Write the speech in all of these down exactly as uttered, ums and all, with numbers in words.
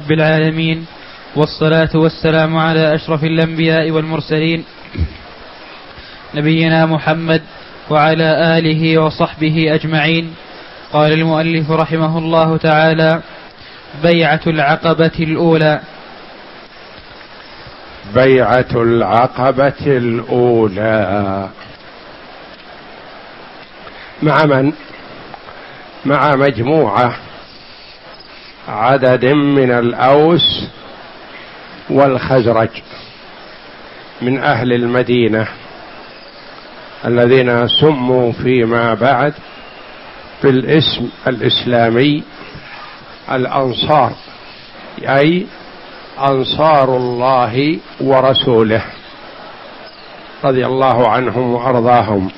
رب العالمين، والصلاة والسلام على أشرف الأنبياء والمرسلين نبينا محمد وعلى آله وصحبه أجمعين. قال المؤلف رحمه الله تعالى: بيعة العقبة الأولى. بيعة العقبة الأولى مع من؟ مع مجموعة عدد من الأوس والخزرج من أهل المدينة الذين سموا فيما بعد بالاسم الإسلامي الأنصار، أي أنصار الله ورسوله رضي الله عنهم وأرضاهم.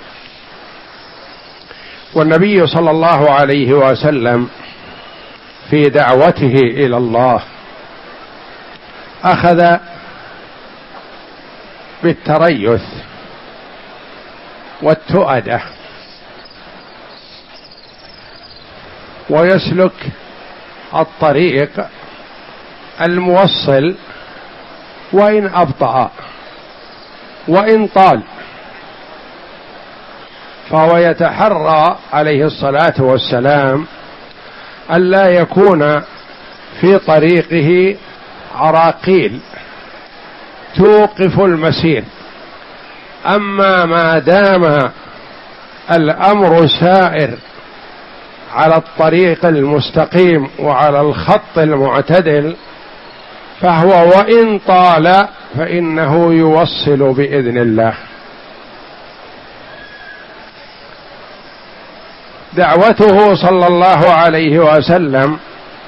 والنبي صلى الله عليه وسلم في دعوته إلى الله أخذ بالتريث والتؤدة، ويسلك الطريق الموصل وإن أبطأ وإن طال، فهو يتحرى عليه الصلاة والسلام ألا يكون في طريقه عراقيل توقف المسير. أما ما دام الأمر سائر على الطريق المستقيم وعلى الخط المعتدل فهو وإن طال فإنه يوصل بإذن الله. دعوته صلى الله عليه وسلم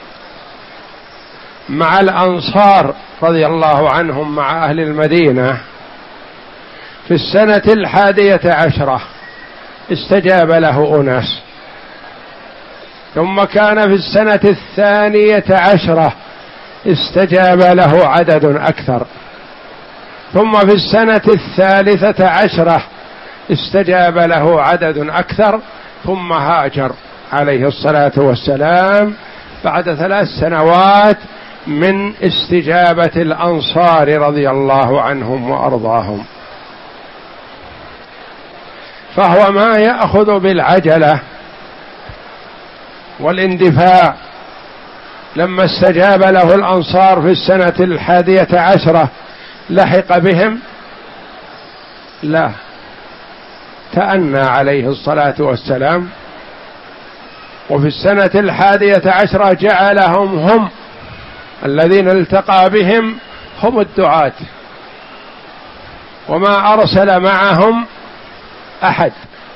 مع الأنصار رضي الله عنهم مع أهل المدينة في السنة الحادية عشرة استجاب له أناس، ثم كان في السنة الثانية عشرة استجاب له عدد أكثر، ثم في السنة الثالثة عشرة استجاب له عدد أكثر، ثم هاجر عليه الصلاة والسلام بعد ثلاث سنوات من استجابة الأنصار رضي الله عنهم وأرضاهم. فهو ما يأخذ بالعجلة والاندفاع. لما استجاب له الأنصار في السنة الحادية عشرة لحق بهم؟ لا، تأنى عليه الصلاة والسلام، وفي السنة الحادية عشرة جعلهم هم الذين التقى بهم هم الدعاة، وما أرسل معهم أحد.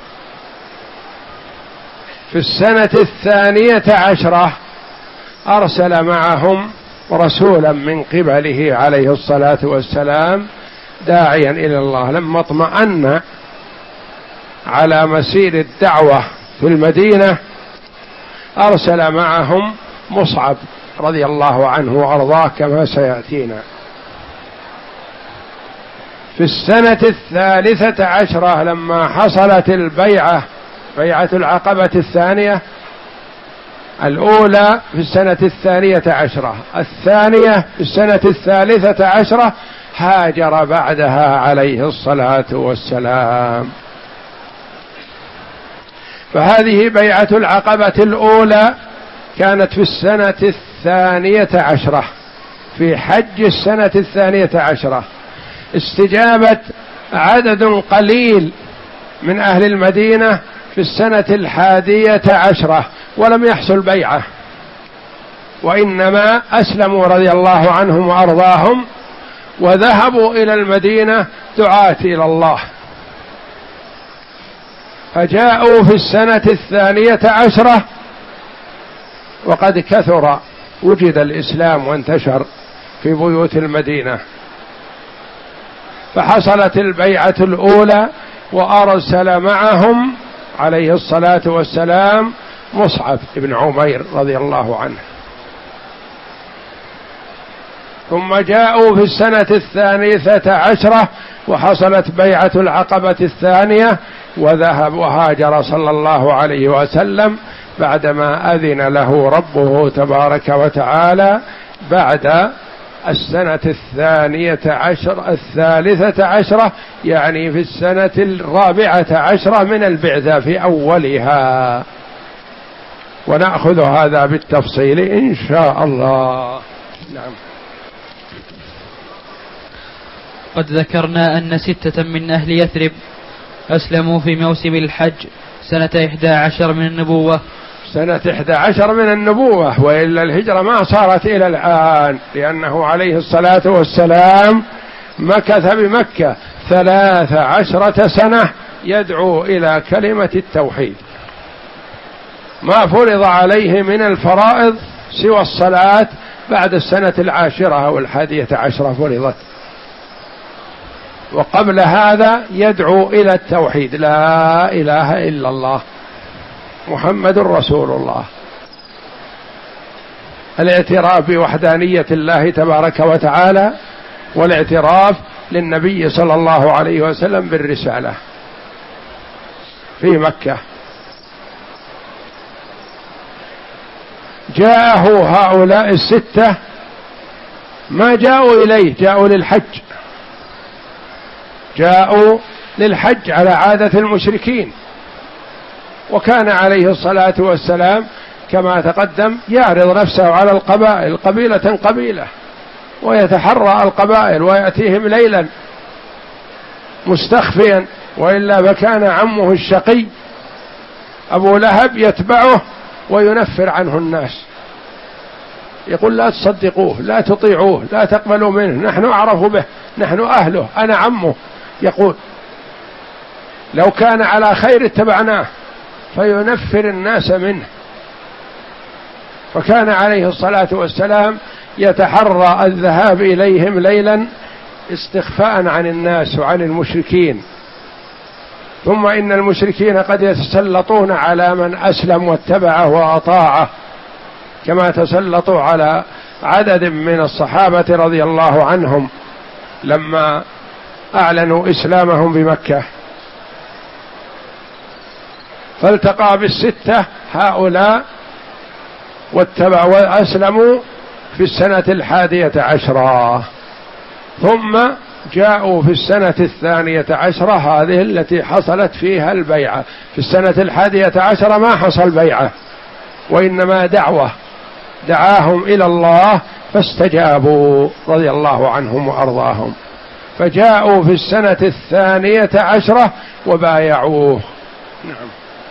في السنة الثانية عشرة أرسل معهم رسولا من قبله عليه الصلاة والسلام داعيا إلى الله. لما اطمأن على مسير الدعوة في المدينة أرسل معهم مصعب رضي الله عنه وأرضاه كما سيأتينا. في السنة الثالثة عشرة لما حصلت البيعة، بيعة العقبة الثانية، الأولى في السنة الثانية عشرة، الثانية في السنة الثالثة عشرة، هاجر بعدها عليه الصلاة والسلام. فهذه بيعة العقبة الأولى كانت في السنة الثانية عشرة، في حج السنة الثانية عشرة. استجابة عدد قليل من أهل المدينة في السنة الحادية عشرة ولم يحصل بيعة، وإنما أسلموا رضي الله عنهم وأرضاهم وذهبوا إلى المدينة دعاة إلى الله. فجاءوا في السنة الثانية عشرة وقد كثر، وجد الإسلام وانتشر في بيوت المدينة، فحصلت البيعة الأولى وأرسل معهم عليه الصلاة والسلام مصعب بن عمير رضي الله عنه. ثم جاءوا في السنة الثالثة عشرة وحصلت بيعة العقبة الثانية، وذهب وهاجر صلى الله عليه وسلم بعدما أذن له ربه تبارك وتعالى بعد السنة الثانية عشر الثالثة عشرة، يعني في السنة الرابعة عشرة من البعثة في أولها. ونأخذ هذا بالتفصيل إن شاء الله. نعم. قد ذكرنا أن ستة من أهل يثرب أسلموا في موسم الحج سنة إحدى عشر من النبوة. سنة إحدى عشر من النبوة، وإلا الهجرة ما صارت إلى الآن، لأنه عليه الصلاة والسلام مكث بمكة ثلاث عشرة سنة يدعو إلى كلمة التوحيد، ما فرض عليه من الفرائض سوى الصلاة بعد السنة العاشرة أو الحادية عشرة فرضت، وقبل هذا يدعو إلى التوحيد، لا إله إلا الله محمد رسول الله، الاعتراف بوحدانية الله تبارك وتعالى، والاعتراف للنبي صلى الله عليه وسلم بالرسالة في مكة. جاءه هؤلاء الستة ما جاءوا إليه، جاءوا للحج، جاءوا للحج على عادة المشركين. وكان عليه الصلاة والسلام كما تقدم يعرض نفسه على القبائل قبيلة قبيلة، ويتحرى القبائل ويأتيهم ليلا مستخفيا، وإلا فكان عمه الشقي أبو لهب يتبعه وينفر عنه الناس، يقول لا تصدقوه، لا تطيعوه، لا تقبلوا منه، نحن أعرف به، نحن أهله، أنا عمه. يقول لو كان على خير اتبعناه، فينفر الناس منه. فكان عليه الصلاة والسلام يتحرى الذهاب إليهم ليلا استخفاء عن الناس وعن المشركين. ثم إن المشركين قد يتسلطون على من أسلم واتبعه وأطاعه، كما تسلطوا على عدد من الصحابة رضي الله عنهم لما أعلنوا إسلامهم بمكة. فالتقى بالستة هؤلاء واتبعوا وأسلموا في السنة الحادية عشرة، ثم جاءوا في السنة الثانية عشرة، هذه التي حصلت فيها البيعة. في السنة الحادية عشرة ما حصل بيعة، وإنما دعوة، دعاهم إلى الله فاستجابوا رضي الله عنهم وأرضاهم، فجاءوا في السنة الثانية عشرة وبايعوه. نعم.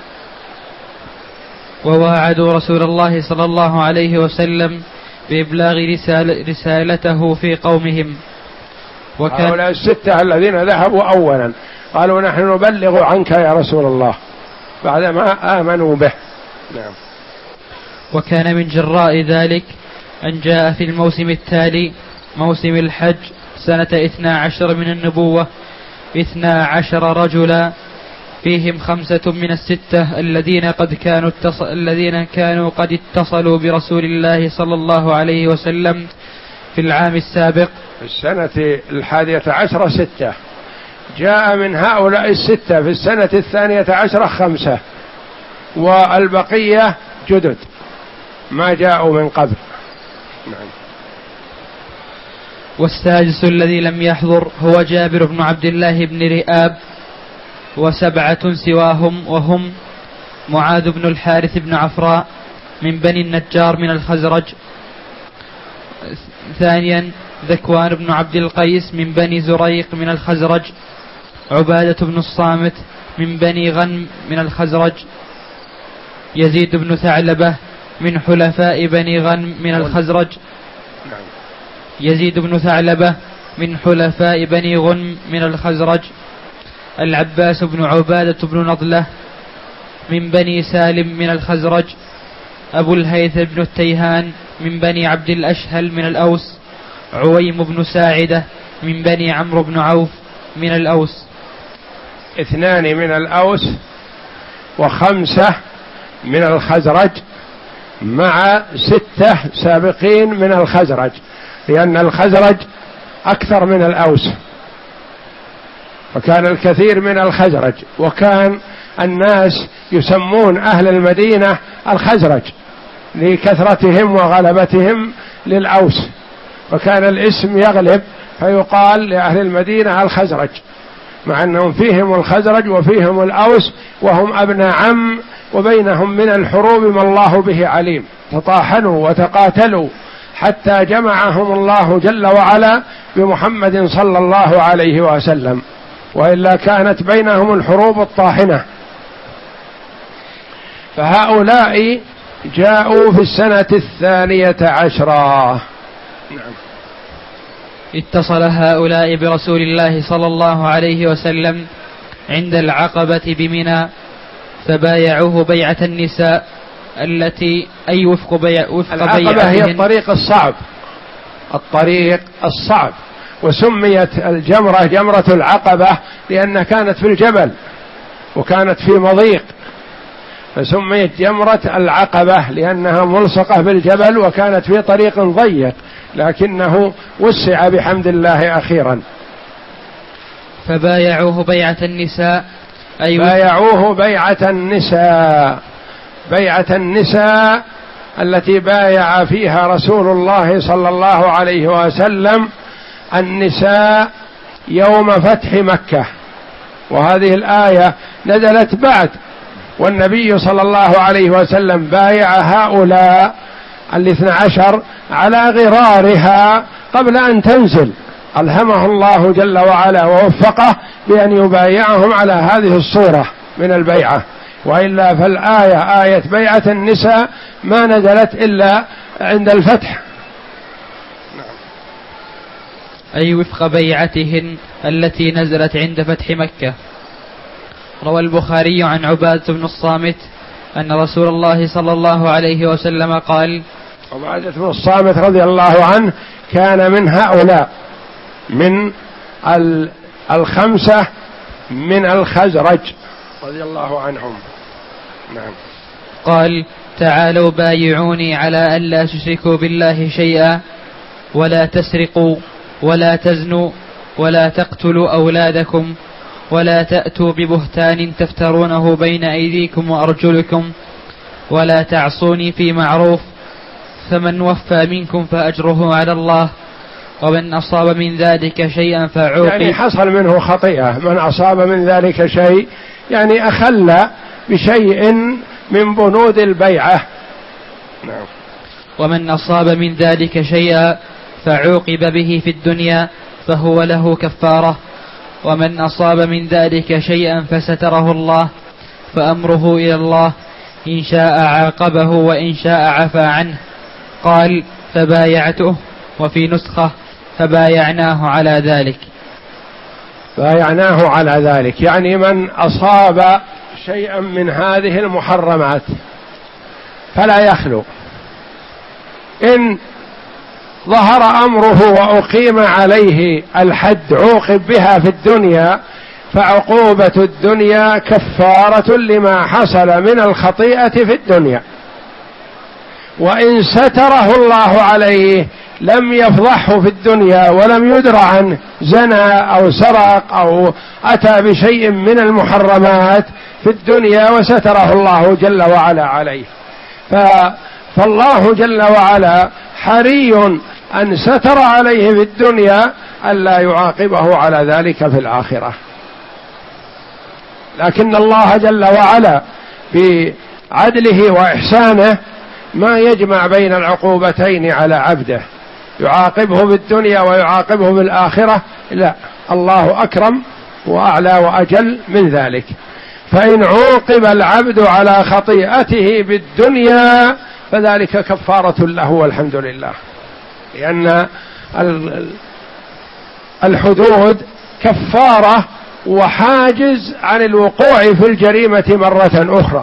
وواعدوا رسول الله صلى الله عليه وسلم بإبلاغ رسال رسالته في قومهم. وكان هؤلاء الستة الذين ذهبوا أولا قالوا نحن نبلغ عنك يا رسول الله بعدما آمنوا به. نعم. وكان من جراء ذلك أن جاء في الموسم التالي موسم الحج سنة اثنا عشر من النبوة اثنا عشر رجلا، فيهم خمسة من الستة الذين قد كانوا اتص... الذين كانوا قد اتصلوا برسول الله صلى الله عليه وسلم في العام السابق. في السنة الحادية عشرة ستة، جاء من هؤلاء الستة في السنة الثانية عشرة خمسة، والبقية جدد ما جاءوا من قبل. نعم. والسادس الذي لم يحضر هو جابر بن عبد الله بن رئاب، وسبعة سواهم وهم معاذ بن الحارث بن عفراء من بني النجار من الخزرج، ثانيا ذكوان بن عبد القيس من بني زريق من الخزرج، عبادة بن الصامت من بني غنم من الخزرج، يزيد بن ثعلبة من حلفاء بني غنم من الخزرج يزيد بن ثعلبة من حلفاء بني غنم من الخزرج، العباس بن عبادة بن نضلة من بني سالم من الخزرج، أبو الهيثم بن التيهان من بني عبد الأشهل من الأوس، عويم بن ساعدة من بني عمرو بن عوف من الأوس. اثنان من الأوس وخمسة من الخزرج مع ستة سابقين من الخزرج، لأن الخزرج أكثر من الأوس، فكان الكثير من الخزرج، وكان الناس يسمون أهل المدينة الخزرج لكثرتهم وغلبتهم للأوس، وكان الاسم يغلب فيقال لأهل المدينة الخزرج، مع أنهم فيهم الخزرج وفيهم الأوس وهم أبناء عم، وبينهم من الحروب ما الله به عليم، تطاحنوا وتقاتلوا حتى جمعهم الله جل وعلا بمحمد صلى الله عليه وسلم، وإلا كانت بينهم الحروب الطاحنة. فهؤلاء جاءوا في السنة الثانية عشرة. نعم. اتصل هؤلاء برسول الله صلى الله عليه وسلم عند العقبة بمنى فبايعوه بيعة النساء التي أي وفق بيع وفق العقبة هي الطريق الصعب، الطريق الصعب، وسميت الجمرة جمرة العقبة لأنها كانت في الجبل وكانت في مضيق، فسميت جمرة العقبة لأنها ملصقة بالجبل وكانت في طريق ضيق، لكنه وسع بحمد الله أخيرا. فبايعوه بيعة النساء أي بايعوه بيعة النساء، بيعة النساء التي بايع فيها رسول الله صلى الله عليه وسلم النساء يوم فتح مكة، وهذه الآية نزلت بعد، والنبي صلى الله عليه وسلم بايع هؤلاء الاثنى عشر على غرارها قبل أن تنزل، ألهمه الله جل وعلا ووفقه بأن يبايعهم على هذه الصورة من البيعة، وإلا فالآية آية بيعة النساء ما نزلت إلا عند الفتح. أي وفق بيعتهن التي نزلت عند فتح مكة. روى البخاري عن عبادة بن الصامت أن رسول الله صلى الله عليه وسلم قال: عبادة بن الصامت رضي الله عنه كان من هؤلاء من الخمسة من الخزرج رضي الله عنهم. نعم. قال: تعالوا بايعوني على ألا تشركوا بالله شيئا ولا تسرقوا ولا تزنوا ولا تقتلوا أولادكم ولا تأتوا ببهتان تفترونه بين أيديكم وأرجلكم ولا تعصوني في معروف، فمن وفى منكم فأجره على الله، ومن أصاب من ذلك شيئا فعوقب. يعني حصل منه خطيئة، من أصاب من ذلك شيء يعني أخل بشيء من بنود البيعة. نعم. ومن أصاب من ذلك شيئا فعوقب به في الدنيا فهو له كفارة، ومن أصاب من ذلك شيئا فستره الله فأمره إلى الله، إن شاء عاقبه وإن شاء عفى عنه. قال: فبايعته، وفي نسخة فبايعناه على ذلك. بايعناه على ذلك يعني من أصاب شيئا من هذه المحرمات فلا يخلو، إن ظهر أمره وأقيم عليه الحد عوقب بها في الدنيا، فعقوبة الدنيا كفارة لما حصل من الخطيئة في الدنيا، وإن ستره الله عليه لم يفضحه في الدنيا ولم يدر عنه زنى أو سرق أو أتى بشيء من المحرمات في الدنيا وستره الله جل وعلا عليه، فالله جل وعلا حري أن ستر عليه في الدنيا ألا يعاقبه على ذلك في الآخرة. لكن الله جل وعلا بعدله وإحسانه ما يجمع بين العقوبتين على عبده، يعاقبه بالدنيا ويعاقبه بالآخرة، لا، الله أكرم وأعلى وأجل من ذلك. فإن عوقب العبد على خطيئته بالدنيا فذلك كفارة له والحمد لله، لأن الحدود كفارة وحاجز عن الوقوع في الجريمة مرة أخرى،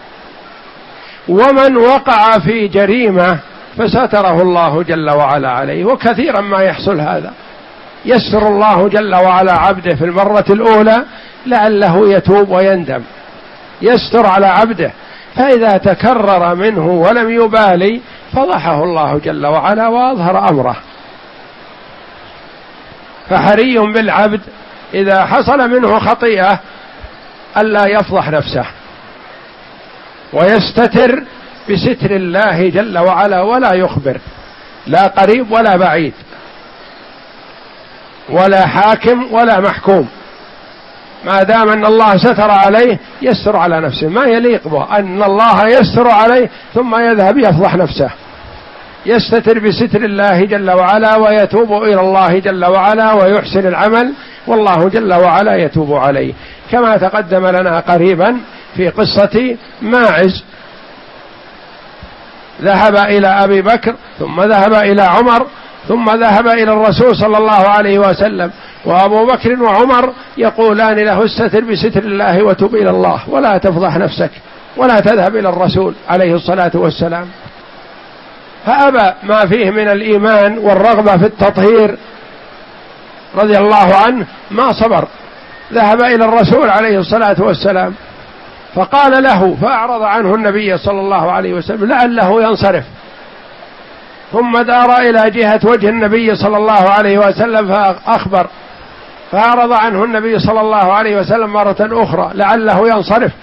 ومن وقع في جريمة فستره الله جل وعلا عليه، وكثيرا ما يحصل هذا، يستر الله جل وعلا عبده في المرة الأولى لعله يتوب ويندم، يستر على عبده، فإذا تكرر منه ولم يبالي فضحه الله جل وعلا وأظهر أمره. فحري بالعبد إذا حصل منه خطيئة ألا يفضح نفسه، ويستتر بستر الله جل وعلا، ولا يخبر لا قريب ولا بعيد، ولا حاكم ولا محكوم، ما دام أن الله ستر عليه يستر على نفسه. ما يليق به أن الله يستر عليه ثم يذهب يفضح نفسه، يستتر بستر الله جل وعلا ويتوب إلى الله جل وعلا ويحسن العمل، والله جل وعلا يتوب عليه، كما تقدم لنا قريبا في قصة ماعز، ذهب إلى أبي بكر ثم ذهب إلى عمر ثم ذهب إلى الرسول صلى الله عليه وسلم، وأبو بكر وعمر يقولان له استتر بستر الله وتب إلى الله ولا تفضح نفسك ولا تذهب إلى الرسول عليه الصلاة والسلام، فأبى ما فيه من الإيمان والرغبة في التطهير رضي الله عنه، ما صبر، ذهب إلى الرسول عليه الصلاة والسلام فقال له، فأعرض عنه النبي صلى الله عليه وسلم لعله ينصرف، ثم دار إلى جهة وجه النبي صلى الله عليه وسلم فأخبر، فأعرض عنه النبي صلى الله عليه وسلم مرة أخرى لعله ينصرف،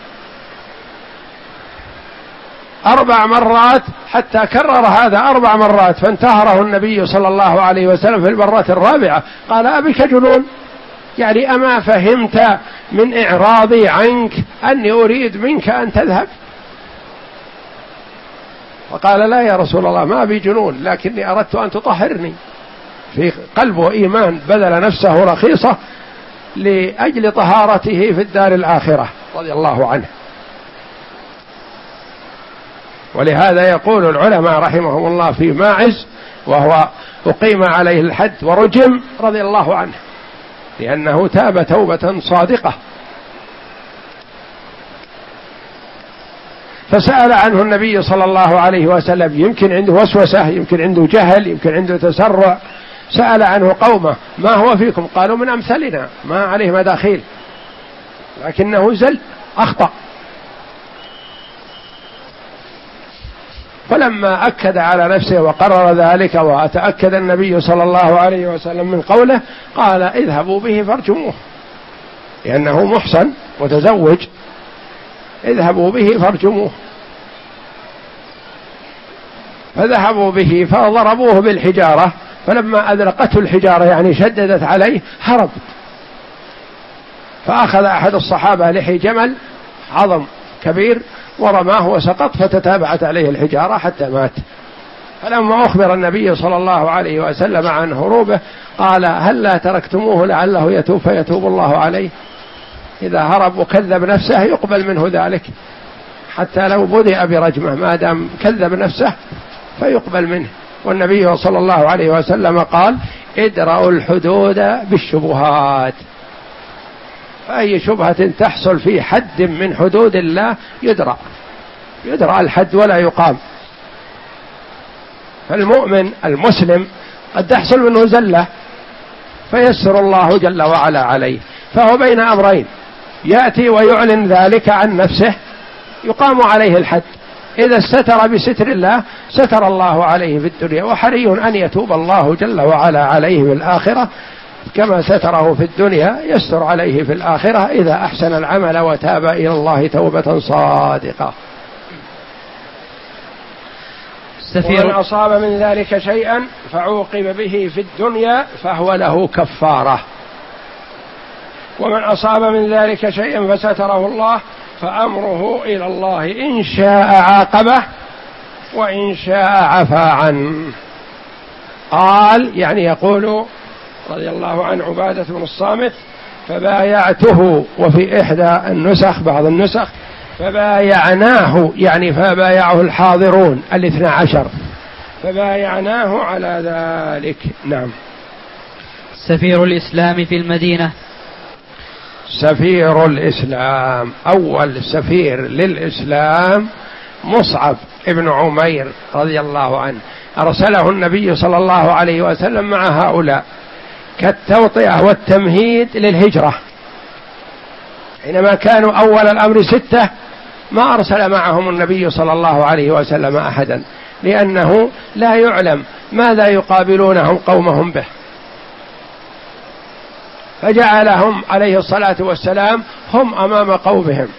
أربع مرات حتى كرر هذا أربع مرات، فانتهره النبي صلى الله عليه وسلم في المرة الرابعة قال أبك جنون؟ يعني أما فهمت من إعراضي عنك أني أريد منك أن تذهب؟ فقال لا يا رسول الله ما بي جنون، لكني أردت أن تطهرني. في قلبه إيمان، بذل نفسه رخيصة لأجل طهارته في الدار الآخرة رضي الله عنه. ولهذا يقول العلماء رحمهم الله في ماعز وهو أقيم عليه الحد ورجم رضي الله عنه، لأنه تاب توبة صادقة. فسأل عنه النبي صلى الله عليه وسلم، يمكن عنده وسوسة، يمكن عنده جهل، يمكن عنده تسرع، سأل عنه قومه ما هو فيكم؟ قالوا من أمثلنا ما عليه مداخيل، لكنه زل أخطأ. فلما أكد على نفسه وقرر ذلك وتأكد النبي صلى الله عليه وسلم من قوله قال اذهبوا به فارجموه، لأنه محصن متزوج، اذهبوا به فارجموه. فذهبوا به فضربوه بالحجارة، فلما أدرقته الحجارة يعني شددت عليه هرب، فأخذ أحد الصحابة لحي جمل عظم كبير ورماه وسقط، فتتابعت عليه الحجارة حتى مات. فلما أخبر النبي صلى الله عليه وسلم عن هروبه قال هل لا تركتموه لعله يتوب فيتوب الله عليه؟ إذا هرب وكذب نفسه يقبل منه ذلك، حتى لو بدأ برجمه ما دام كذب نفسه فيقبل منه. والنبي صلى الله عليه وسلم قال ادرأوا الحدود بالشبهات، فأي شبهة تحصل في حد من حدود الله يدرأ يدرأ الحد ولا يقام. فالمؤمن المسلم قد تحصل منه زلة فيسر الله جل وعلا عليه، فهو بين أمرين، يأتي ويعلن ذلك عن نفسه يقام عليه الحد، إذا استتر بستر الله ستر الله عليه في الدنيا، وحري أن يتوب الله جل وعلا عليه في الآخرة كما ستره في الدنيا يستر عليه في الآخرة إذا أحسن العمل وتاب إلى الله توبة صادقة. ومن أصاب من ذلك شيئا فعوقب به في الدنيا فهو له كفارة، ومن أصاب من ذلك شيئا فستره الله فأمره إلى الله إن شاء عاقبه وإن شاء عفا عنه. قال يعني يقول رضي الله عن عبادة بن الصامت فبايعته، وفي إحدى النسخ بعض النسخ فبايعناه، يعني فبايعه الحاضرون الاثنى عشر، فبايعناه على ذلك. نعم. سفير الإسلام في المدينة. سفير الإسلام، أول سفير للإسلام مصعب ابن عمير رضي الله عنه، أرسله النبي صلى الله عليه وسلم مع هؤلاء كالتوطئة والتمهيد للهجرة. حينما كانوا أول الأمر ستة ما أرسل معهم النبي صلى الله عليه وسلم أحدا، لأنه لا يعلم ماذا يقابلونهم قومهم به. فجعلهم عليه الصلاة والسلام هم أمام قومهم،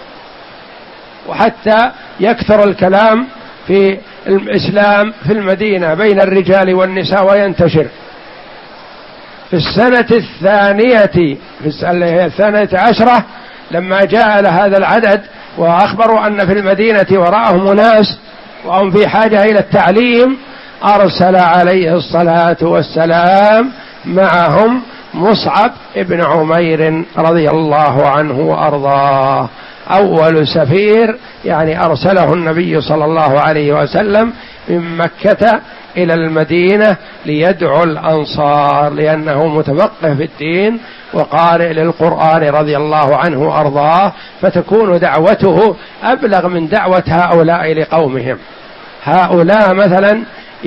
وحتى يكثر الكلام في الإسلام في المدينة بين الرجال والنساء وينتشر. في السنة الثانية في السنة الثانية عشرة لما جاء هذا العدد وأخبروا أن في المدينة وراءهم ناس وهم في حاجة إلى التعليم، أرسل عليه الصلاة والسلام معهم مصعب ابن عمير رضي الله عنه وأرضاه، أول سفير يعني أرسله النبي صلى الله عليه وسلم من مكة إلى المدينة ليدعو الأنصار، لأنه متفقه في الدين وقارئ للقرآن رضي الله عنه وأرضاه، فتكون دعوته أبلغ من دعوة هؤلاء لقومهم. هؤلاء مثلا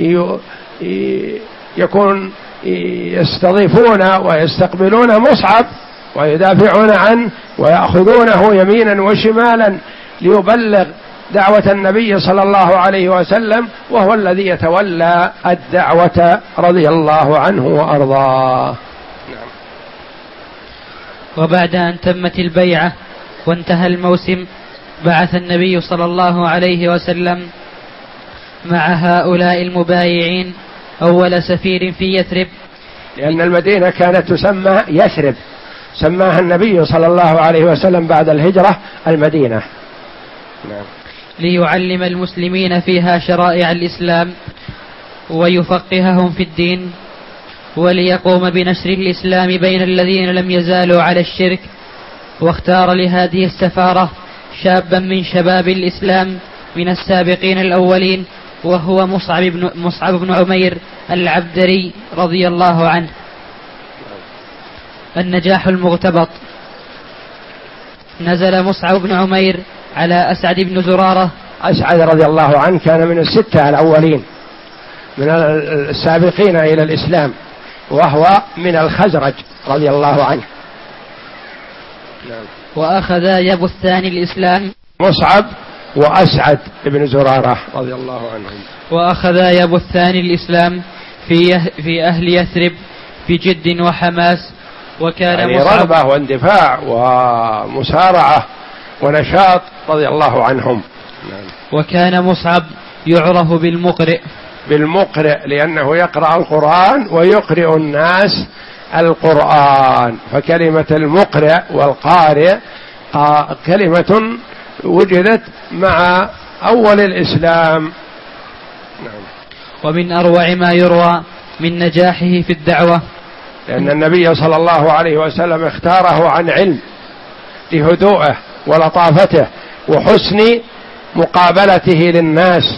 يكون يستضيفون ويستقبلون مصعب ويدافعون عنه ويأخذونه يمينا وشمالا ليبلغ دعوة النبي صلى الله عليه وسلم، وهو الذي يتولى الدعوة رضي الله عنه وأرضاه. وبعد أن تمت البيعة وانتهى الموسم، بعث النبي صلى الله عليه وسلم مع هؤلاء المبايعين أول سفير في يثرب، لأن المدينة كانت تسمى يثرب، سماها النبي صلى الله عليه وسلم بعد الهجرة المدينة. نعم. ليعلم المسلمين فيها شرائع الإسلام ويفقههم في الدين، وليقوم بنشر الإسلام بين الذين لم يزالوا على الشرك. واختار لهذه السفارة شابا من شباب الإسلام من السابقين الأولين، وهو مصعب بن, مصعب بن عمير العبدري رضي الله عنه. النجاح المغتبط. نزل مصعب بن عمير على أسعد بن زرارة. أسعد رضي الله عنه كان من الستة الأولين من السابقين إلى الإسلام، وهو من الخزرج رضي الله عنه. وأخذ يبثان الإسلام. مصعب وأسعد بن زرارة رضي الله عنهم. وأخذ يبثان الإسلام في في أهل يثرب بجد وحماس، وكان يعني مصعب رغبة واندفاع ومسارعة ونشاط رضي الله عنهم. وكان مصعب يعرف بالمقرئ بالمقرئ لأنه يقرأ القرآن ويقرئ الناس القرآن، فكلمة المقرئ والقارئ كلمة وجدت مع أول الإسلام. ومن أروع ما يروى من نجاحه في الدعوة، لأن النبي صلى الله عليه وسلم اختاره عن علم لهدوءه ولطافته وحسن مقابلته للناس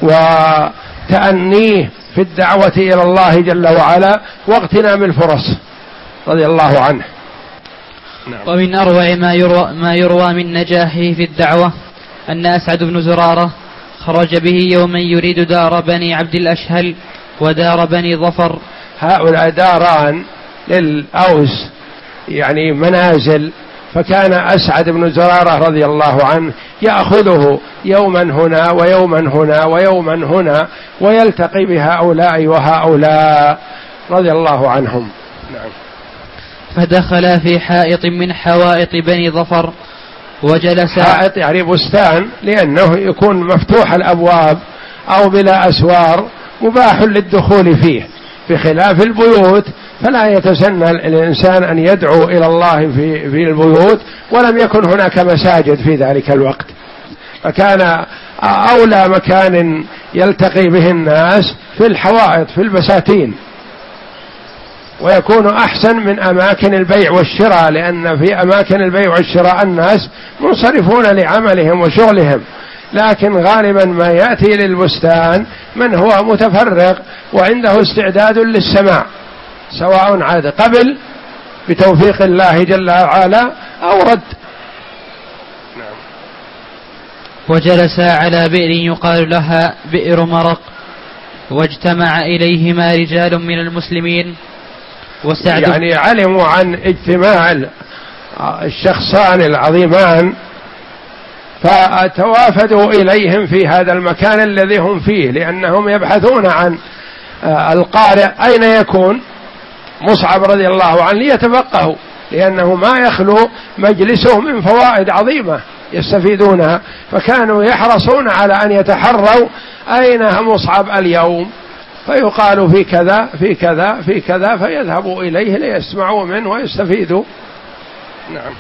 وتأنيه في الدعوة إلى الله جل وعلا واغتنام الفرص رضي الله عنه. نعم. ومن أروع ما يروى, ما يروى من نجاحه في الدعوة أن أسعد بن زرارة خرج به يوما يريد دار بني عبد الأشهل ودار بني ظفر. هؤلاء داران للأوس يعني منازل، فكان أسعد بن زرارة رضي الله عنه يأخذه يوما هنا ويوما هنا ويوما هنا ويلتقي بهؤلاء وهؤلاء رضي الله عنهم. نعم. فدخل في حائط من حوائط بني ظفر وجلس. حائط يعني بستان، لأنه يكون مفتوح الأبواب أو بلا أسوار مباح للدخول فيه، بخلاف البيوت فلا يتسنى الإنسان أن يدعو إلى الله في, في البيوت، ولم يكن هناك مساجد في ذلك الوقت، فكان أولى مكان يلتقي به الناس في الحوائط في البساتين، ويكون أحسن من أماكن البيع والشراء، لأن في أماكن البيع والشراء الناس منصرفون لعملهم وشغلهم، لكن غالبا ما يأتي للبستان من هو متفرغ وعنده استعداد للسماع، سواء عاد قبل بتوفيق الله جل وعلا أو رد. نعم. وجلس على بئر يقال لها بئر مرق، واجتمع إليهما رجال من المسلمين وسعد. يعني علموا عن اجتماع الشخصان العظيمان فتوافدوا إليهم في هذا المكان الذي هم فيه، لأنهم يبحثون عن القارئ أين يكون، مصعب رضي الله عنه ليتفقهوا، لأنه ما يخلو مجلسه من فوائد عظيمة يستفيدونها، فكانوا يحرصون على أن يتحروا أين مصعب اليوم، فيقال في كذا في كذا في كذا، فيذهبوا إليه ليسمعوا منه ويستفيدوا. نعم.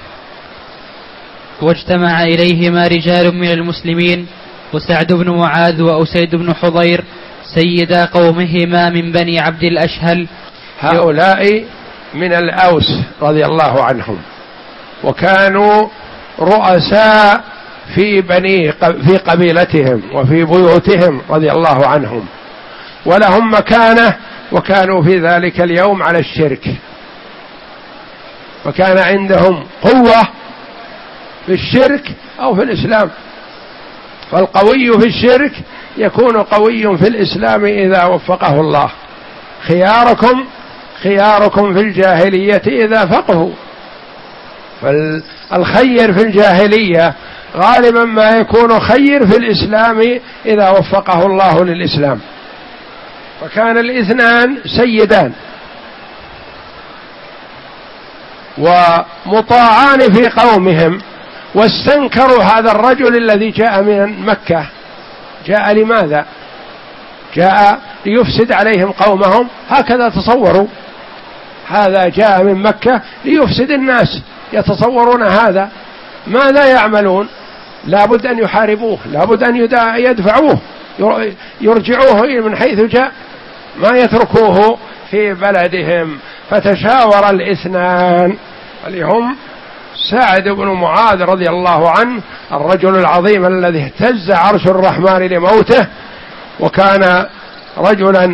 واجتمع إليهما رجال من المسلمين وسعد بن معاذ وأسيد بن حضير سيدا قومهما من بني عبد الأشهل. هؤلاء من الأوس رضي الله عنهم، وكانوا رؤساء في بني في قبيلتهم وفي بيوتهم رضي الله عنهم، ولهم مكانة، وكانوا في ذلك اليوم على الشرك، وكان عندهم قوة في الشرك أو في الإسلام، فالقوي في الشرك يكون قوي في الإسلام إذا وفقه الله. خياركم خياركم في الجاهلية إذا فقهوا، فالخير في الجاهلية غالبا ما يكون خير في الإسلام إذا وفقه الله للإسلام. فكان الاثنان سيدان ومطاعان في قومهم، واستنكروا هذا الرجل الذي جاء من مكة. جاء لماذا؟ جاء ليفسد عليهم قومهم، هكذا تصوروا. هذا جاء من مكة ليفسد الناس، يتصورون هذا. ماذا يعملون؟ لابد أن يحاربوه، لابد أن يدفعوه، يرجعوه من حيث جاء، ما يتركوه في بلدهم. فتشاور الاثنان اللي هم سعد بن معاذ رضي الله عنه، الرجل العظيم الذي اهتز عرش الرحمن لموته، وكان رجلا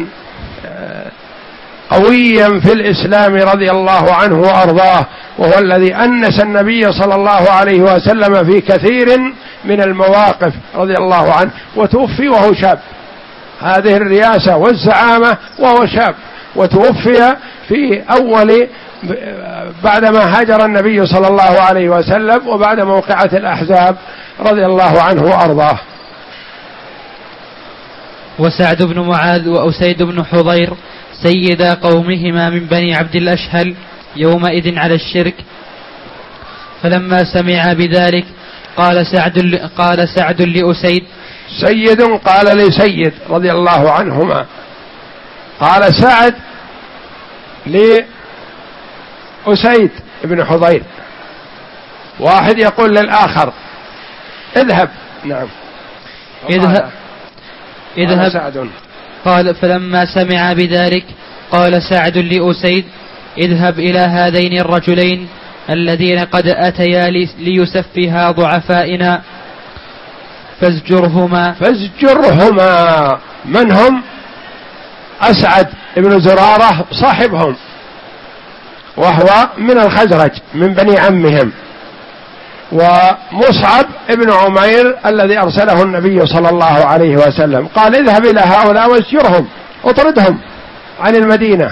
قويا في الإسلام رضي الله عنه وأرضاه، وهو الذي أنس النبي صلى الله عليه وسلم في كثير من المواقف رضي الله عنه، وتوفي وهو شاب. هذه الرياسة والزعامة وهو شاب، وتوفي في أول بعدما هاجر النبي صلى الله عليه وسلم وبعد موقعة الأحزاب رضي الله عنه وأرضاه. وسعد بن معاذ وأسيد بن حضير سيدا قومهما من بني عبد الأشهل يومئذ على الشرك. فلما سمع بذلك قال سعد قال سعد لأسيد سيد قال لسيد رضي الله عنهما، قال سعد لأسيد بن حضير، واحد يقول للآخر اذهب. نعم. اذهب اذهب سعد. قال فلما سمع بذلك قال سعد لأسيد اذهب إلى هذين الرجلين الذين قد أتيا ليسفها ضعفائنا فازجرهما. فازجرهما من هم؟ أسعد بن زرارة صاحبهم، وهو من الخزرج من بني عمهم، ومصعب بن عمير الذي أرسله النبي صلى الله عليه وسلم، قال اذهب إلى هؤلاء وازجرهم، اطردهم عن المدينة.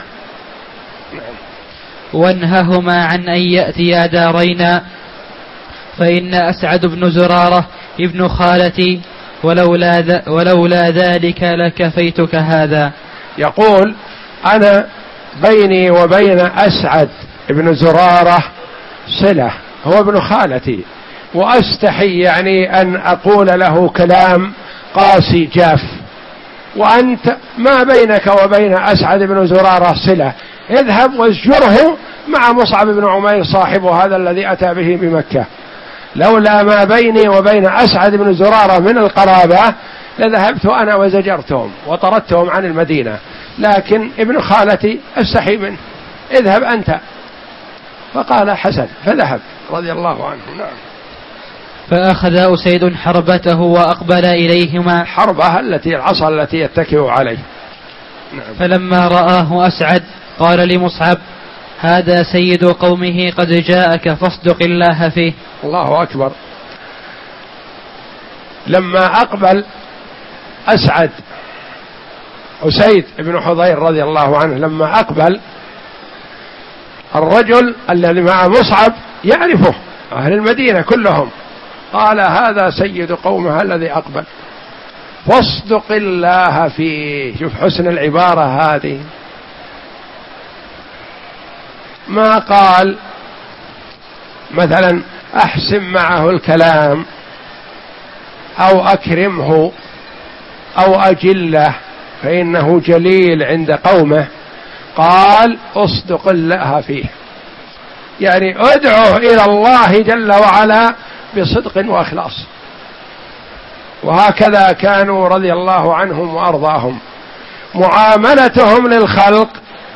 وانههما عن أن يأتيا دارينا، فإن أسعد بن زرارة ابن خالتي، ولولا, ذ... ولولا ذلك لكفيتك هذا. يقول أنا بيني وبين أسعد بن زرارة صلة، هو ابن خالتي، وأستحي يعني أن أقول له كلام قاسي جاف، وأنت ما بينك وبين أسعد بن زرارة صلة، اذهب وازجره مع مصعب بن عمير صاحبه هذا الذي أتى به بمكة. لولا ما بيني وبين أسعد بن زرارة من القرابة لذهبت أنا وزجرتهم وطردتهم عن المدينة، لكن ابن خالتي أستحي منه، اذهب أنت. فقال حسن، فذهب رضي الله عنه. نعم. فأخذ أسيد حربته وأقبل إليهما. حربة التي العصا التي يتكئ عليه. نعم. فلما رآه أسعد قال لمصعب هذا سيد قومه قد جاءك فاصدق الله فيه. الله أكبر. لما أقبل أسعد أسيد بن حضير رضي الله عنه، لما أقبل الرجل الذي مع مصعب يعرفه أهل المدينة كلهم، قال هذا سيد قومه الذي أقبل فاصدق الله فيه. شوف حسن العبارة هذه، ما قال مثلا أحسن معه الكلام أو أكرمه أو أجله فإنه جليل عند قومه، قال أصدق الله فيه، يعني ادعوه إلى الله جل وعلا بصدق وإخلاص. وهكذا كانوا رضي الله عنهم وأرضاهم، معاملتهم للخلق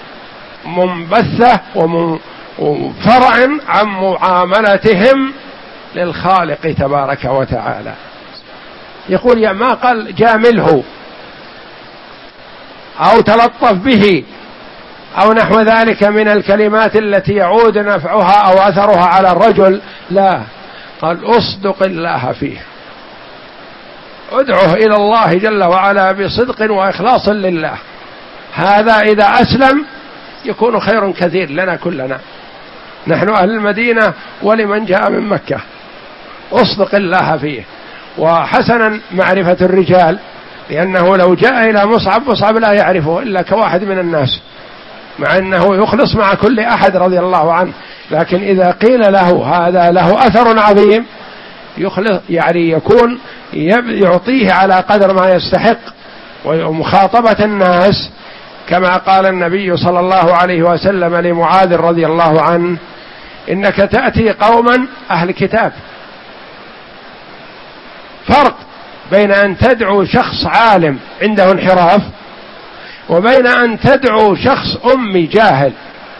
منبثة وفرع عن معاملتهم للخالق تبارك وتعالى. يقول يا ما قال جامله أو تلطف به أو نحو ذلك من الكلمات التي يعود نفعها أو أثرها على الرجل، لا، قال أصدق الله فيه، ادعوه إلى الله جل وعلا بصدق وإخلاص لله. هذا إذا أسلم يكون خير كثير لنا كلنا، نحن أهل المدينة ولمن جاء من مكة. أصدق الله فيه. وحسنا معرفة الرجال، لأنه لو جاء إلى مصعب، مصعب لا يعرفه إلا كواحد من الناس، مع أنه يخلص مع كل أحد رضي الله عنه، لكن إذا قيل له هذا له أثر عظيم يخلص، يعني يكون يعطيه على قدر ما يستحق. ومخاطبة الناس كما قال النبي صلى الله عليه وسلم لمعاذ رضي الله عنه: إنك تأتي قوما أهل كتاب. فرق بين أن تدعو شخص عالم عنده انحراف وبين أن تدعو شخص أمي جاهل،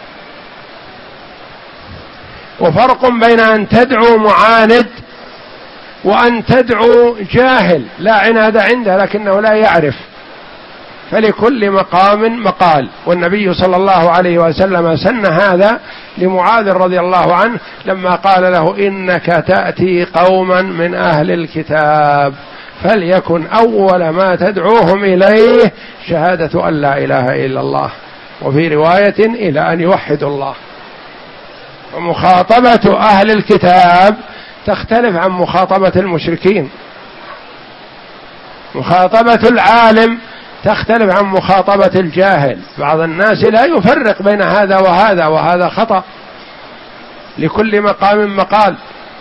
وفرق بين أن تدعو معاند وأن تدعو جاهل لا عناد عنده لكنه لا يعرف. فلكل مقام مقال، والنبي صلى الله عليه وسلم سن هذا لمعاذ رضي الله عنه لما قال له: إنك تأتي قوما من أهل الكتاب فليكن أول ما تدعوهم إليه شهادة أن لا إله إلا الله، وفي رواية إلى أن يوحدوا الله. ومخاطبة أهل الكتاب تختلف عن مخاطبة المشركين. مخاطبة العالم تختلف عن مخاطبة الجاهل. بعض الناس لا يفرق بين هذا وهذا، وهذا خطأ، لكل مقام مقال.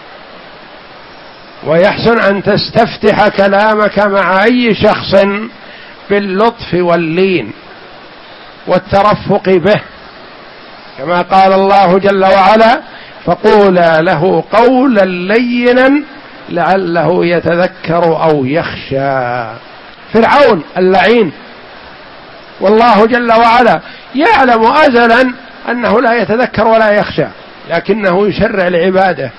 ويحسن أن تستفتح كلامك مع أي شخص باللطف واللين والترفق به، كما قال الله جل وعلا: فقولا له قولا لينا لعله يتذكر أو يخشى. فرعون اللعين، والله جل وعلا يعلم أزلا أنه لا يتذكر ولا يخشى، لكنه يشرع لعباده.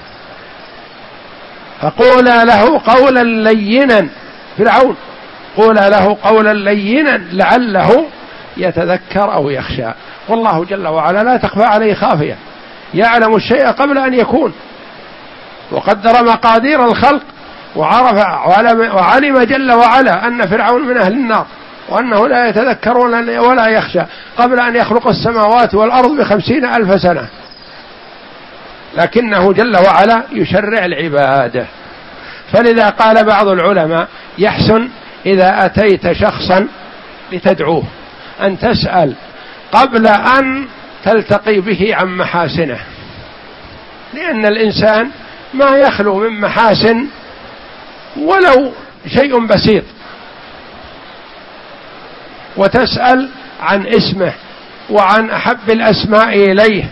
فقولا له قولا لينا، فرعون قولا له قولا لينا لعله يتذكر أو يخشى. والله جل وعلا لا تخفى عليه خافية، يعلم الشيء قبل أن يكون، وقدر مقادير الخلق، وعرف وعلم جل وعلا أن فرعون من أهل النار، وأنه لا يتذكر ولا يخشى قبل أن يخلق السماوات والأرض بخمسين ألف سنة، لكنه جل وعلا يشرع العبادة. فلذا قال بعض العلماء: يحسن إذا أتيت شخصا لتدعوه أن تسأل قبل أن تلتقي به عن محاسنه، لأن الإنسان ما يخلو من محاسن ولو شيء بسيط، وتسأل عن اسمه وعن أحب الأسماء إليه.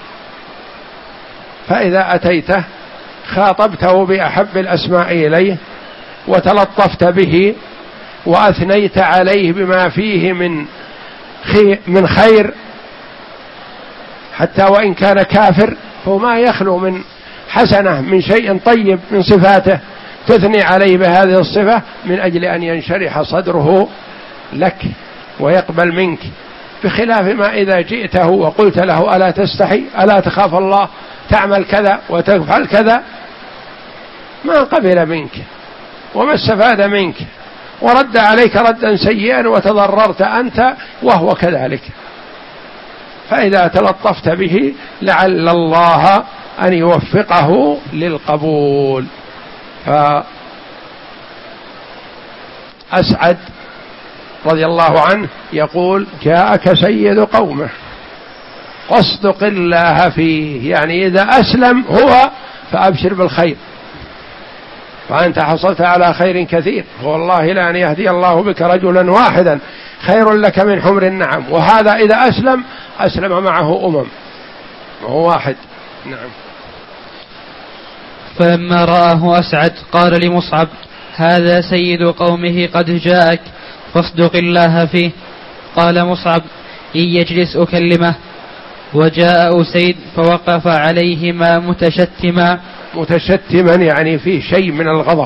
فإذا أتيته خاطبته بأحب الأسماء إليه وتلطفت به وأثنيت عليه بما فيه من من خير، حتى وإن كان كافر فهو ما يخلو من حسنة، من شيء طيب من صفاته، تثني عليه بهذه الصفة من أجل أن ينشرح صدره لك ويقبل منك، بخلاف ما إذا جئته وقلت له: ألا تستحي، ألا تخاف الله، تعمل كذا وتفعل كذا، ما قبل منك وما استفاد منك، ورد عليك ردا سيئا وتضررت أنت وهو كذلك. فإذا تلطفت به لعل الله أن يوفقه للقبول. فأسعد رضي الله عنه يقول: جاءك سيد قومه واصدق الله فيه، يعني إذا أسلم هو فأبشر بالخير، وأنت حصلت على خير كثير، والله لأن يهدي الله بك رجلا واحدا خير لك من حمر النعم. وهذا إذا أسلم أسلم معه أمم وهو واحد. نعم. فلما رآه أسعد قال لمصعب: هذا سيد قومه قد جاءك فاصدق الله فيه. قال مصعب: إن يجلس أكلمه. وجاء أسيد فوقف عليهما متشتما. متشتما يعني فيه شيء من الغضب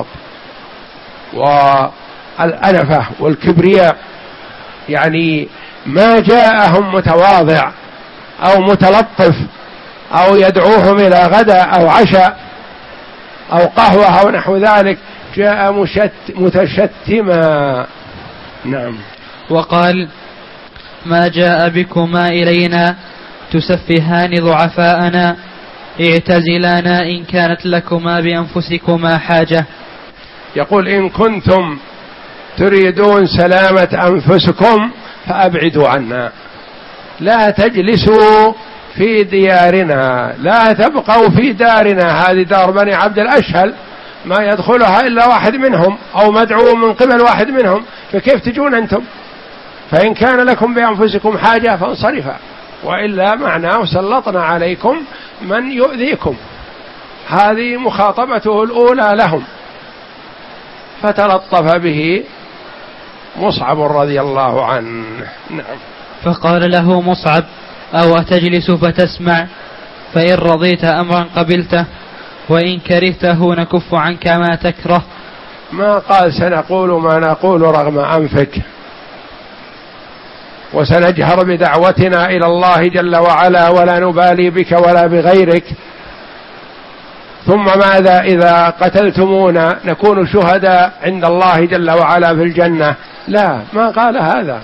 والأنفة والكبرياء، يعني ما جاءهم متواضع أو متلطف أو يدعوهم إلى غداء أو عشاء أو قهوة أو نحو ذلك، جاء مشت متشتما. نعم. وقال: ما جاء بكما إلينا تسفهان ضعفاءنا، اعتزلانا إن كانت لكما بأنفسكما حاجة. يقول: إن كنتم تريدون سلامة أنفسكم فأبعدوا عنا، لا تجلسوا في ديارنا، لا تبقوا في دارنا، هذه دار بني عبد الأشهل ما يدخلها إلا واحد منهم أو مدعو من قبل واحد منهم، فكيف تجون أنتم؟ فإن كان لكم بأنفسكم حاجة فانصرفا، وإلا معناه سلطنا عليكم من يؤذيكم. هذه مخاطبته الأولى لهم، فتلطف به مصعب رضي الله عنه. نعم. فقال له مصعب: أو تجلس فتسمع؟ فإن رضيت أمرا قبلته، وإن كرهته نكف عنك ما تكره. ما قال سنقول ما نقول رغم أنفك، وسنجهر بدعوتنا إلى الله جل وعلا ولا نبالي بك ولا بغيرك، ثم ماذا إذا قتلتمونا نكون شهداء عند الله جل وعلا في الجنة. لا، ما قال هذا.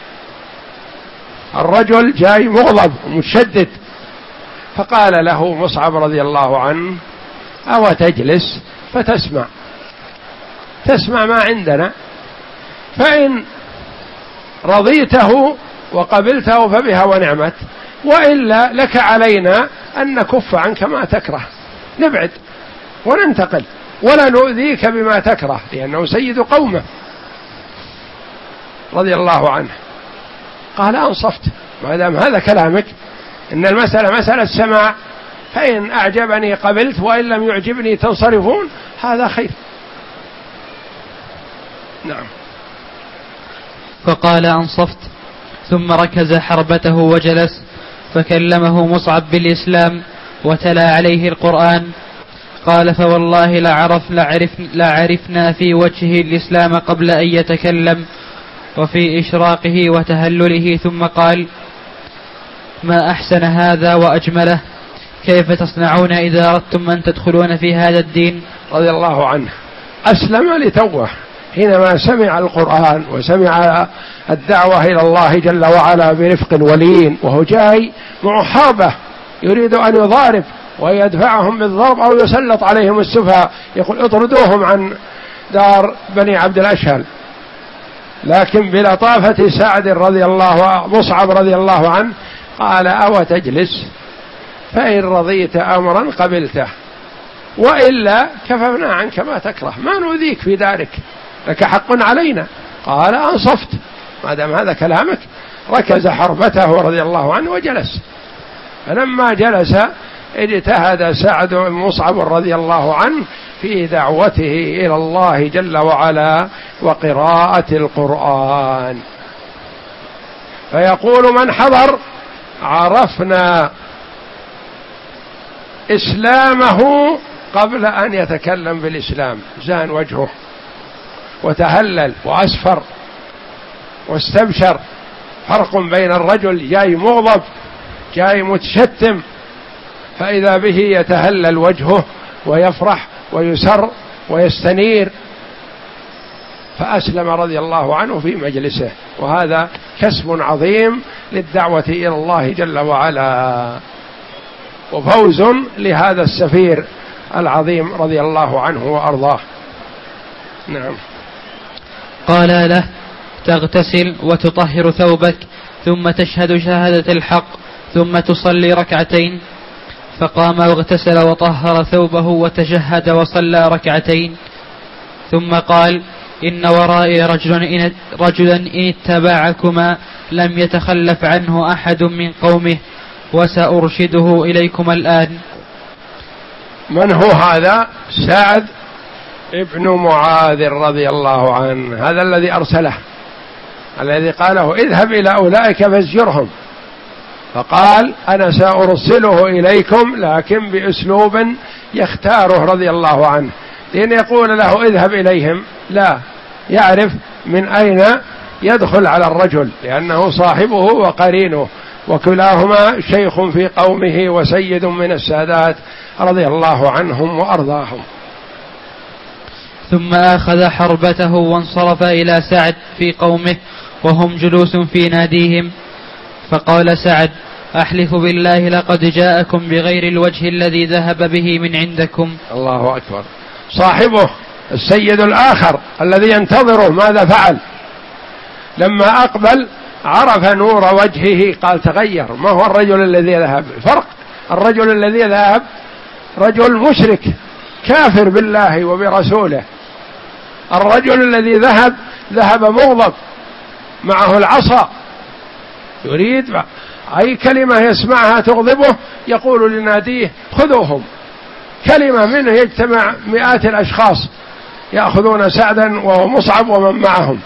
الرجل جاي مغضب ومشدد، فقال له مصعب رضي الله عنه: أو تجلس فتسمع، تسمع ما عندنا، فإن رضيته وقبلته فبها ونعمت، وإلا لك علينا أن نكف عنك ما تكره، نبعد وننتقل ولا نؤذيك بما تكره، لأنه سيد قومه رضي الله عنه. قال: أنصفت، ما دام هذا كلامك إن المسألة مسألة سماع، فإن أعجبني قبلت وإن لم يعجبني تنصرفون، هذا خير. نعم. فقال: أنصفت. ثم ركز حربته وجلس، فكلمه مصعب بالإسلام وتلا عليه القرآن. قال: فوالله لعرف لعرف لعرفنا في وجهه الإسلام قبل أن يتكلم وفي إشراقه وتهلله. ثم قال: ما أحسن هذا وأجمله، كيف تصنعون إذا أردتم أن تدخلون في هذا الدين؟ رضي الله عنه أسلم لتوه حينما سمع القرآن وسمع الدعوة إلى الله جل وعلا برفق ولين، وهو جاي مع حربة يريد أن يضارب ويدفعهم بالضرب أو يسلط عليهم السفهاء، يقول: اطردوهم عن دار بني عبد الأشهل. لكن بلطافة سعد رضي الله مصعب رضي الله عنه قال: أو تجلس فإن رضيت أمرا قبلته، وإلا كففنا عنك ما تكره، ما نؤذيك في دارك، لك حق علينا. قال: أنصفت، ما دام هذا كلامك. ركز حربته رضي الله عنه وجلس. فلما جلس اجتهد سعد بن مصعب رضي الله عنه في دعوته إلى الله جل وعلا وقراءة القرآن. فيقول من حضر: عرفنا إسلامه قبل أن يتكلم بالإسلام، زان وجهه وتهلل وأسفر واستبشر. فرق بين الرجل جاي مغضب جاي متشتم، فإذا به يتهلل وجهه ويفرح ويسر ويستنير، فأسلم رضي الله عنه في مجلسه. وهذا كسب عظيم للدعوة إلى الله جل وعلا، وفوز لهذا السفير العظيم رضي الله عنه وأرضاه. نعم. قال له: تغتسل وتطهر ثوبك ثم تشهد شهادة الحق ثم تصلي ركعتين. فقام واغتسل وطهر ثوبه وتجهد وصلى ركعتين، ثم قال: إن ورائي رجلا إن, رجلا إن اتبعكما لم يتخلف عنه أحد من قومه وسأرشده إليكما الآن. من هو هذا؟ سعد ابن معاذ رضي الله عنه، هذا الذي أرسله، الذي قاله اذهب إلى أولئك فازجرهم، فقال أنا سأرسله إليكم لكن بأسلوب يختاره رضي الله عنه، لأن يقول له اذهب إليهم لا يعرف من أين يدخل على الرجل، لأنه صاحبه وقرينه، وكلاهما شيخ في قومه وسيد من السادات رضي الله عنهم وأرضاهم. ثم أخذ حربته وانصرف إلى سعد في قومه وهم جلوس في ناديهم، فقال سعد: أحلف بالله لقد جاءكم بغير الوجه الذي ذهب به من عندكم. الله أكبر. صاحبه السيد الآخر الذي ينتظره ماذا فعل؟ لما أقبل عرف نور وجهه قال تغير، ما هو الرجل الذي ذهب؟ فرق، الرجل الذي ذهب رجل مشرك كافر بالله وبرسوله، الرجل الذي ذهب ذهب مغضب معه العصا يريد أي كلمة يسمعها تغضبه يقول لناديه خذوهم، كلمة منه يجتمع مئات الأشخاص يأخذون سعدا وهو مصعب ومن معهم،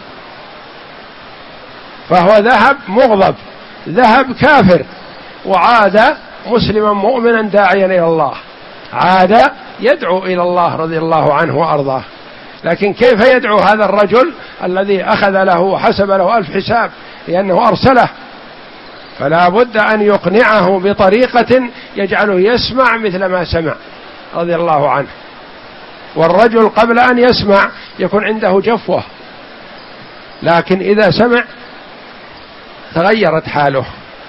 فهو ذهب مغضب، ذهب كافر، وعاد مسلما مؤمنا داعيا إلى الله، عاد يدعو إلى الله رضي الله عنه وأرضاه. لكن كيف يدعو هذا الرجل الذي أخذ له وحسب له ألف حساب لأنه أرسله؟ فلا بد أن يقنعه بطريقة يجعله يسمع مثل ما سمع رضي الله عنه. والرجل قبل أن يسمع يكون عنده جفوة، لكن إذا سمع تغيرت حاله.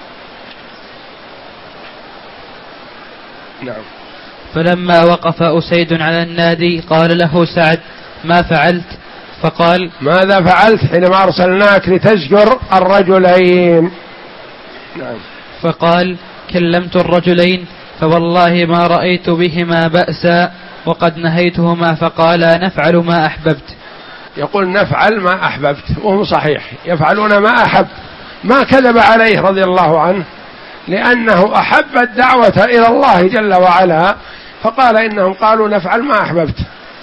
نعم. فلما وقف أسيد على النادي قال له سعد: ما فعلت؟ فقال: ماذا فعلت حينما أرسلناك لتزجر الرجلين؟ نعم. فقال: كلمت الرجلين فوالله ما رأيت بهما بأسا وقد نهيتهما فقالا نفعل ما أحببت. يقول نفعل ما أحببت، وهم صحيح يفعلون ما أحب، ما كذب عليه رضي الله عنه، لأنه أحب الدعوة إلى الله جل وعلا، فقال إنهم قالوا نفعل ما أحببت،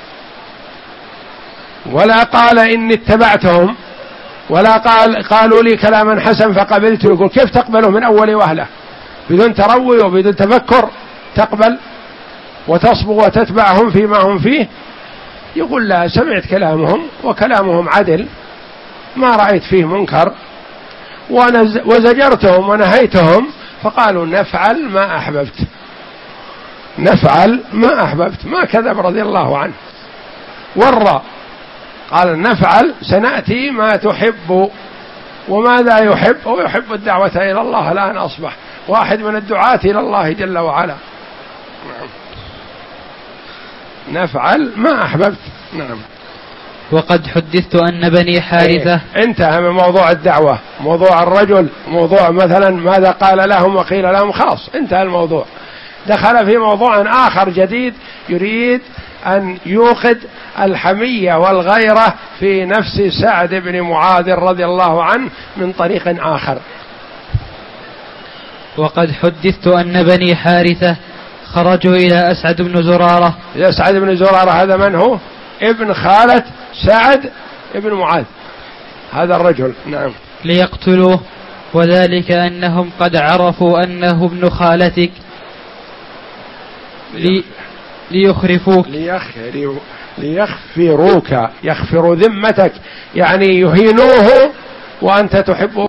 ولا قال إني اتبعتهم، ولا قال قالوا لي كلاما حسن فقبلت. يقول كيف تقبله من أول وهلة بدون تروي وبدون تفكر تقبل وتصبغ وتتبعهم فيما هم فيه؟ يقول لا، سمعت كلامهم وكلامهم عدل، ما رأيت فيه منكر، وزجرتهم ونهيتهم فقالوا نفعل ما أحببت، نفعل ما أحببت، ما كذب رضي الله عنه. ورى قال نفعل سنأتي ما تحب، وماذا يحب؟ هو يحب الدعوة إلى الله، الآن أصبح واحد من الدعاة إلى الله جل وعلا. نفعل ما أحببت. نعم. وقد حدثت أن بني حارثة إيه. انتهى من موضوع الدعوة، موضوع الرجل، موضوع مثلا ماذا قال لهم وقيل لهم، خاص انتهى الموضوع، دخل في موضوع آخر جديد يريد أن يوقد الحمية والغيرة في نفس سعد بن معاذ رضي الله عنه من طريق آخر. وقد حدثت أن بني حارثة خرجوا إلى أسعد بن زرارة. أسعد بن زرارة هذا من هو؟ ابن خالة سعد بن معاذ، هذا الرجل. نعم. ليقتلوه، وذلك أنهم قد عرفوا أنه ابن خالتك لي ليخرفوك ليخفروك، يخفر ذمتك، يعني يهينوه وأنت تحبه